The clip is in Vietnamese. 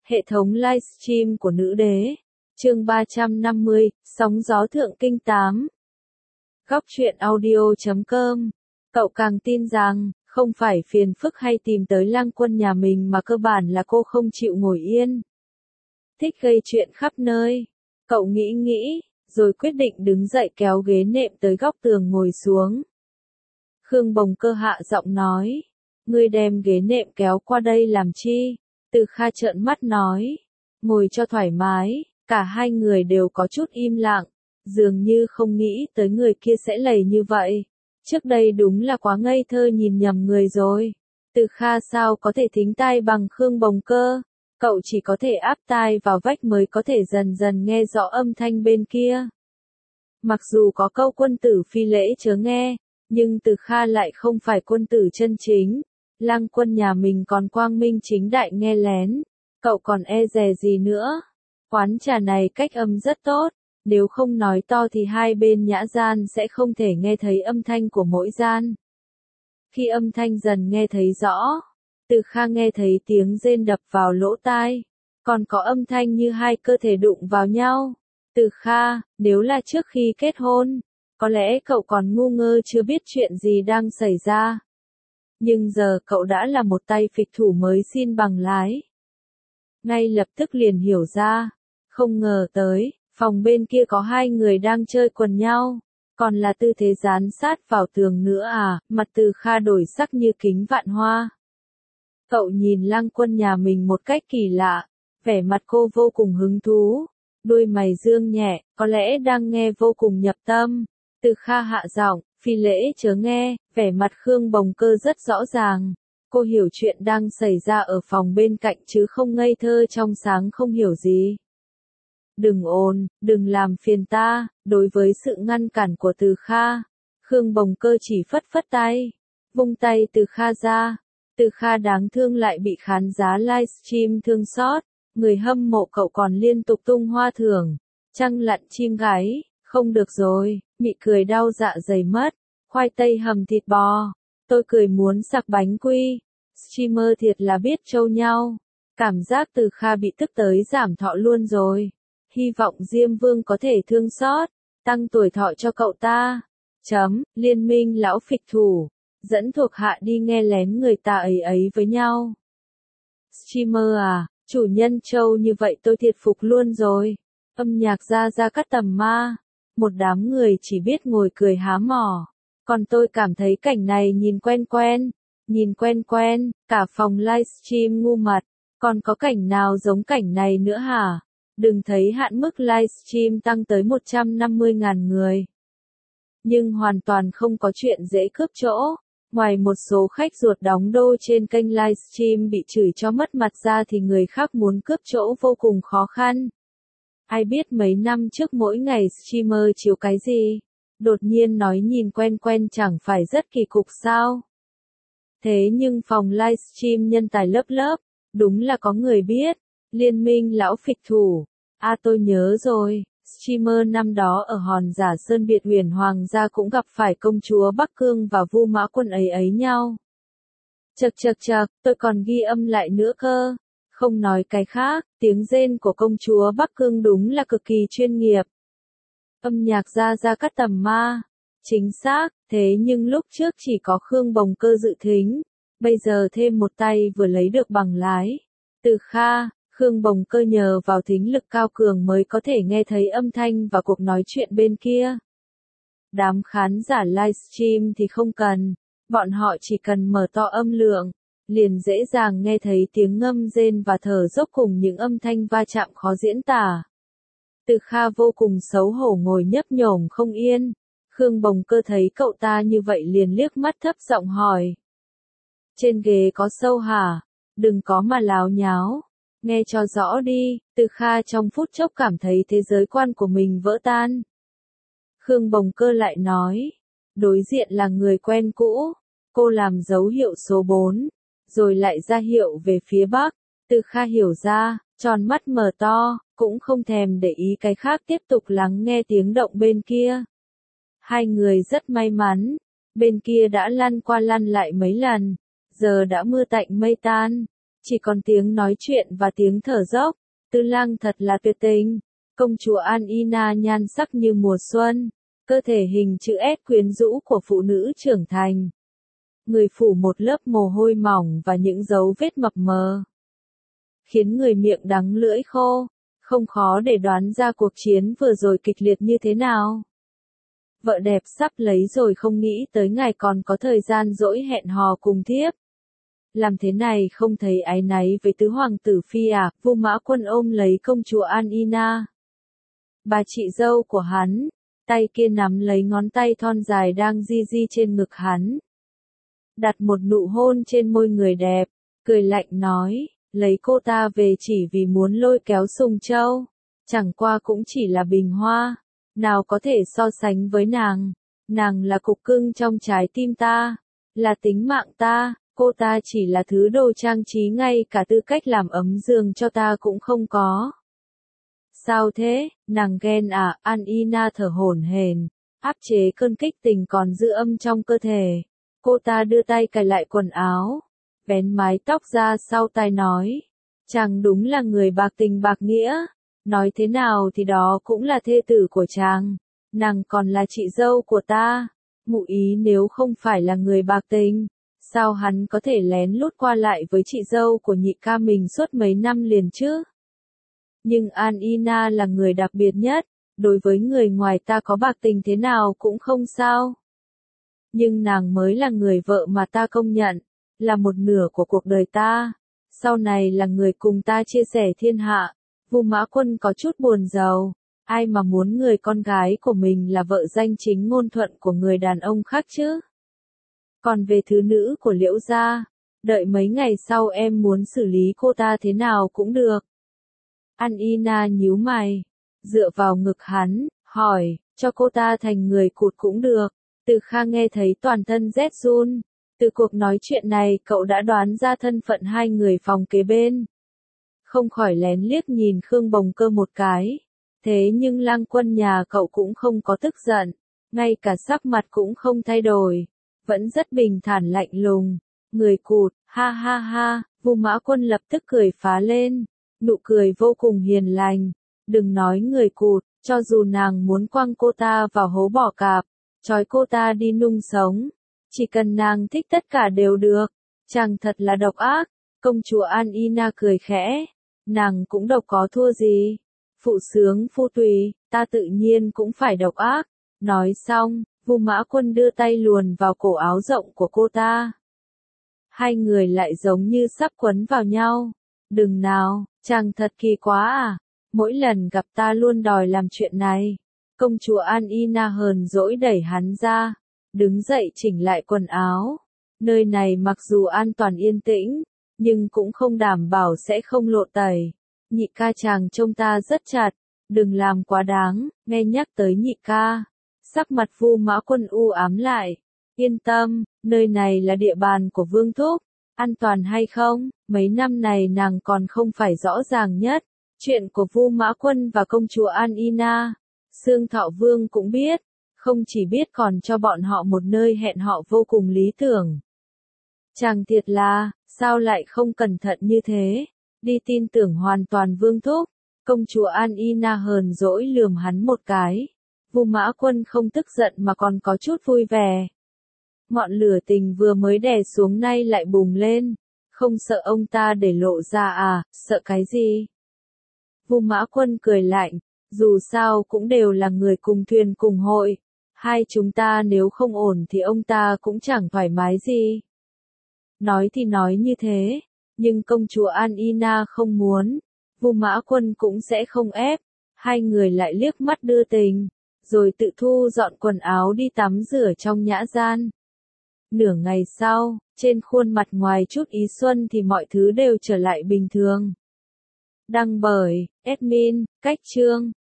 Hệ thống livestream của nữ đế. Chương 350, sóng gió thượng kinh 8. Góc truyện audio.com. Cậu càng tin rằng, không phải phiền phức hay tìm tới Lang Quân nhà mình mà cơ bản là cô không chịu ngồi yên. Thích gây chuyện khắp nơi. Cậu nghĩ, rồi quyết định đứng dậy kéo ghế nệm tới góc tường ngồi xuống. Khương Bồng Cơ hạ giọng nói. Ngươi đem ghế nệm kéo qua đây làm chi? Từ Kha trợn mắt nói. Ngồi cho thoải mái. Cả hai người đều có chút im lặng. Dường như không nghĩ tới người kia sẽ lầy như vậy. Trước đây đúng là quá ngây thơ nhìn nhầm người rồi. Từ Kha sao có thể thính tai bằng Khương Bồng Cơ? Cậu chỉ có thể áp tai vào vách mới có thể dần dần nghe rõ âm thanh bên kia. Mặc dù có câu quân tử phi lễ chớ nghe, nhưng Từ Kha lại không phải quân tử chân chính. Lang Quân nhà mình còn quang minh chính đại nghe lén. Cậu còn e dè gì nữa? Quán trà này cách âm rất tốt. Nếu không nói to thì hai bên nhã gian sẽ không thể nghe thấy âm thanh của mỗi gian. Khi âm thanh dần nghe thấy rõ, Từ Kha nghe thấy tiếng rên đập vào lỗ tai. Còn có âm thanh như hai cơ thể đụng vào nhau. Từ Kha, nếu là trước khi kết hôn, có lẽ cậu còn ngu ngơ chưa biết chuyện gì đang xảy ra. Nhưng giờ cậu đã là một tay phịch thủ mới xin bằng lái. Ngay lập tức liền hiểu ra. Không ngờ tới, phòng bên kia có hai người đang chơi quần nhau. Còn là tư thế dán sát vào tường nữa à, mặt Từ Kha đổi sắc như kính vạn hoa. Cậu nhìn Lang Quân nhà mình một cách kỳ lạ. Vẻ mặt cô vô cùng hứng thú. Đuôi mày dương nhẹ, có lẽ đang nghe vô cùng nhập tâm. Từ Kha hạ giọng, phi lễ chớ nghe, vẻ mặt Khương Bồng Cơ rất rõ ràng. Cô hiểu chuyện đang xảy ra ở phòng bên cạnh chứ không ngây thơ trong sáng không hiểu gì. Đừng ồn, đừng làm phiền ta. Đối với sự ngăn cản của Từ Kha, Khương Bồng Cơ chỉ phất phất tay, vung tay Từ Kha ra. Từ Kha đáng thương lại bị khán giá livestream thương xót. Người hâm mộ cậu còn liên tục tung hoa thưởng, trăng lặn chim gáy. Không được rồi, mị cười đau dạ dày mất. Khoai tây hầm thịt bò. Tôi cười muốn sặc bánh quy. Streamer thiệt là biết trâu nhau. Cảm giác Từ Kha bị tức tới giảm thọ luôn rồi. Hy vọng Diêm Vương có thể thương xót, tăng tuổi thọ cho cậu ta. Liên minh lão phịch thủ, dẫn thuộc hạ đi nghe lén người ta ấy với nhau. Streamer à, chủ nhân trâu như vậy tôi thiệt phục luôn rồi. Âm nhạc ra cắt tầm ma. Một đám người chỉ biết ngồi cười há mỏ. Còn tôi cảm thấy cảnh này nhìn quen, cả phòng livestream ngu mặt. Còn có cảnh nào giống cảnh này nữa hả? Đừng thấy hạn mức livestream tăng tới 150.000 người. Nhưng hoàn toàn không có chuyện dễ cướp chỗ. Ngoài một số khách ruột đóng đô trên kênh livestream bị chửi cho mất mặt ra thì người khác muốn cướp chỗ vô cùng khó khăn. Ai biết mấy năm trước mỗi ngày streamer chiếu cái gì? Đột nhiên nói nhìn quen chẳng phải rất kỳ cục sao? Thế nhưng phòng livestream nhân tài lớp, đúng là có người biết. Liên minh lão phịch thủ. À tôi nhớ rồi, streamer năm đó ở Hòn Giả Sơn Biệt Huyền Hoàng gia cũng gặp phải công chúa Bắc Cương và Vu Mã Quân ấy nhau. Chậc, tôi còn ghi âm lại nữa cơ. Không nói cái khác, tiếng rên của công chúa Bắc Cương đúng là cực kỳ chuyên nghiệp. Âm nhạc ra cắt tầm ma. Chính xác, thế nhưng lúc trước chỉ có Khương Bồng Cơ dự thính. Bây giờ thêm một tay vừa lấy được bằng lái. Từ Kha, Khương Bồng Cơ nhờ vào thính lực cao cường mới có thể nghe thấy âm thanh và cuộc nói chuyện bên kia. Đám khán giả livestream thì không cần. Bọn họ chỉ cần mở to âm lượng, liền dễ dàng nghe thấy tiếng ngâm rên và thở dốc cùng những âm thanh va chạm khó diễn tả. Từ Kha vô cùng xấu hổ ngồi nhấp nhổm không yên. Khương Bồng Cơ thấy cậu ta như vậy liền liếc mắt thấp giọng hỏi. Trên ghế có sâu hả? Đừng có mà láo nháo. Nghe cho rõ đi. Từ Kha trong phút chốc cảm thấy thế giới quan của mình vỡ tan. Khương Bồng Cơ lại nói. Đối diện là người quen cũ. Cô làm dấu hiệu số 4. Rồi lại ra hiệu về phía bắc. Từ Kha hiểu ra, tròn mắt mở to, cũng không thèm để ý cái khác tiếp tục lắng nghe tiếng động bên kia. Hai người rất may mắn. Bên kia đã lăn qua lăn lại mấy lần. Giờ đã mưa tạnh mây tan. chỉ còn tiếng nói chuyện và tiếng thở dốc. Tư Lang thật là tuyệt tình. Công chúa Anina nhan sắc như mùa xuân, cơ thể hình chữ S quyến rũ của phụ nữ trưởng thành. Người phủ một lớp mồ hôi mỏng và những dấu vết mập mờ, khiến người miệng đắng lưỡi khô, không khó để đoán ra cuộc chiến vừa rồi kịch liệt như thế nào. Vợ đẹp sắp lấy rồi không nghĩ tới ngài còn có thời gian rỗi hẹn hò cùng thiếp. Làm thế này không thấy áy náy với tứ hoàng tử phi à? Vu Mã Quân ôm lấy công chúa Anina, bà chị dâu của hắn, tay kia nắm lấy ngón tay thon dài đang di di trên ngực hắn. Đặt một nụ hôn trên môi người đẹp, cười lạnh nói, lấy cô ta về chỉ vì muốn lôi kéo Sùng Châu. Chẳng qua cũng chỉ là bình hoa, nào có thể so sánh với nàng. Nàng là cục cưng trong trái tim ta, là tính mạng ta, cô ta chỉ là thứ đồ trang trí, ngay cả tư cách làm ấm giường cho ta cũng không có. Sao thế, nàng ghen à? Anina thở hổn hển, áp chế cơn kích tình còn giữ âm trong cơ thể. Cô ta đưa tay cài lại quần áo, vén mái tóc ra sau tai nói, chàng đúng là người bạc tình bạc nghĩa. Nói thế nào thì đó cũng là thê tử của chàng, nàng còn là chị dâu của ta. Ngụ ý nếu không phải là người bạc tình, sao hắn có thể lén lút qua lại với chị dâu của nhị ca mình suốt mấy năm liền chứ? Nhưng Anina là người đặc biệt nhất, đối với người ngoài ta có bạc tình thế nào cũng không sao. Nhưng nàng mới là người vợ mà ta công nhận, là một nửa của cuộc đời ta, sau này là người cùng ta chia sẻ thiên hạ. Vu Mã Quân có chút buồn rầu, ai mà muốn người con gái của mình là vợ danh chính ngôn thuận của người đàn ông khác chứ? Còn về thứ nữ của Liễu gia, đợi mấy ngày sau em muốn xử lý cô ta thế nào cũng được. Anina nhíu mày, dựa vào ngực hắn, hỏi, cho cô ta thành người cụt cũng được. Từ Kha nghe thấy toàn thân rét run. Từ cuộc nói chuyện này cậu đã đoán ra thân phận hai người phòng kế bên. Không khỏi lén liếc nhìn Khương Bồng Cơ một cái. Thế nhưng Lang Quân nhà cậu cũng không có tức giận, ngay cả sắc mặt cũng không thay đổi, vẫn rất bình thản lạnh lùng. Người cụt, ha ha ha, Vu Mã Quân lập tức cười phá lên, nụ cười vô cùng hiền lành. Đừng nói người cụt, cho dù nàng muốn quăng cô ta vào hố bỏ cạp, trói cô ta đi nung sống, chỉ cần nàng thích tất cả đều được. Chàng thật là độc ác. Công chúa Anina cười khẽ, nàng cũng độc có thua gì. Phụ sướng phu tùy, ta tự nhiên cũng phải độc ác. Nói xong, Vu Mã Quân đưa tay luồn vào cổ áo rộng của cô ta. Hai người lại giống như sắp quấn vào nhau. Đừng nào, chàng thật kỳ quá à, mỗi lần gặp ta luôn đòi làm chuyện này. Công chúa Anina hờn dỗi đẩy hắn ra, đứng dậy chỉnh lại quần áo. Nơi này mặc dù an toàn yên tĩnh, nhưng cũng không đảm bảo sẽ không lộ tẩy. Nhị ca chàng trông ta rất chặt, đừng làm quá đáng. Nghe nhắc tới nhị ca, sắc mặt Vu Mã Quân u ám lại. Yên tâm, nơi này là địa bàn của Vương Thúc, an toàn hay không, mấy năm này nàng còn không phải rõ ràng nhất. Chuyện của Vu Mã Quân và công chúa Anina, Xương Thọ Vương cũng biết, không chỉ biết còn cho bọn họ một nơi hẹn họ vô cùng lý tưởng. Chàng thiệt là, sao lại không cẩn thận như thế, đi tin tưởng hoàn toàn Vương Thúc. Công chúa Anina hờn dỗi lườm hắn một cái. Vu Mã Quân không tức giận mà còn có chút vui vẻ. Ngọn lửa tình vừa mới đè xuống nay lại bùng lên. Không sợ ông ta để lộ ra à, sợ cái gì? Vu Mã Quân cười lạnh, dù sao cũng đều là người cùng thuyền cùng hội. Hai chúng ta nếu không ổn thì ông ta cũng chẳng thoải mái gì. Nói thì nói như thế, nhưng công chúa Anina không muốn, Vu Mã Quân cũng sẽ không ép. Hai người lại liếc mắt đưa tình, rồi tự thu dọn quần áo đi tắm rửa trong nhã gian. Nửa ngày sau, trên khuôn mặt ngoài chút ý xuân thì mọi thứ đều trở lại bình thường. Đăng bởi admin, Cách Chương